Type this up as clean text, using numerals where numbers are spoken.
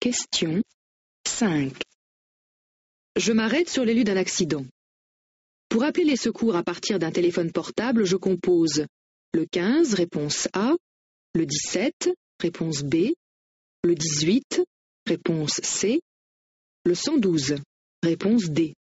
Question 5. Je m'arrête sur les lieux d'un accident. Pour appeler les secours à partir d'un téléphone portable, je compose le 15, réponse A, le 17, réponse B, le 18, réponse C, le 112, réponse D.